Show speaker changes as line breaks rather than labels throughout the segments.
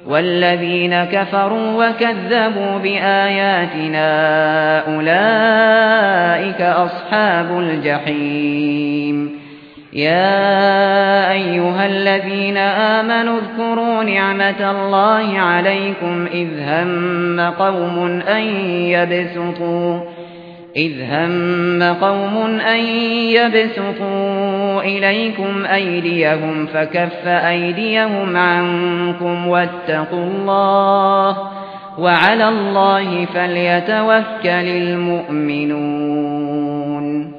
والذين كفروا وكذبوا بآياتنا أولئك أصحاب الجحيم يا أيها الذين آمنوا اذكروا نعمة الله عليكم إذ هم قوم أن يبسطوا إليكم أيديهم فكف أيديهم عنكم واتقوا الله وعلى الله فليتوكل المؤمنون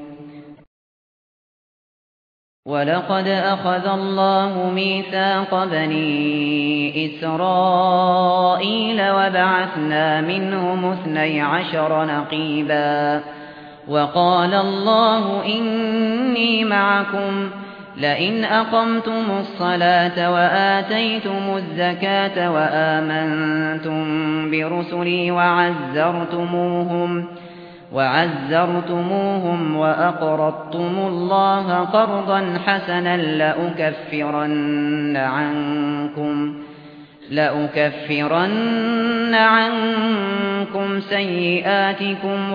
ولقد أخذ الله ميثاق بني إسرائيل وبعثنا منهم 12 نقيبا وقال الله إني معكم لئن أقمتم الصلاة وآتيتم الزكاة وآمنتم برسلي وعزرتموهم وأقرضتم الله قرضا حسنا لأكفرن عنكم سيئاتكم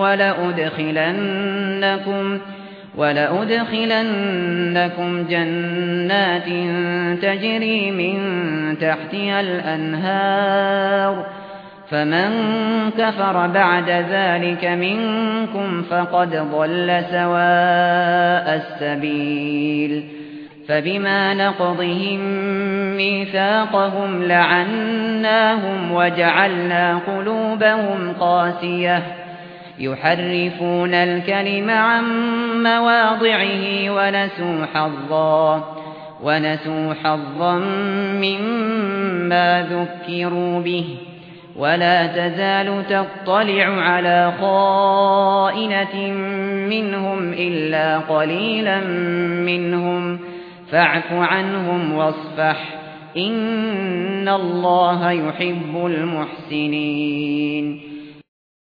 ولأدخلنكم جنات تجري من تحتها الأنهار فمن كفر بعد ذلك منكم فقد ضل سواء السبيل فبما نقضهم ميثاقهم لعناهم وجعلنا قلوبهم قاسية يحرفون الكلم عن مواضعه ونسوا حظا مما ذكروا به ولا تزال تطلع على خائنة منهم إلا قليلا منهم فاعف عنهم واصفح إن الله يحب المحسنين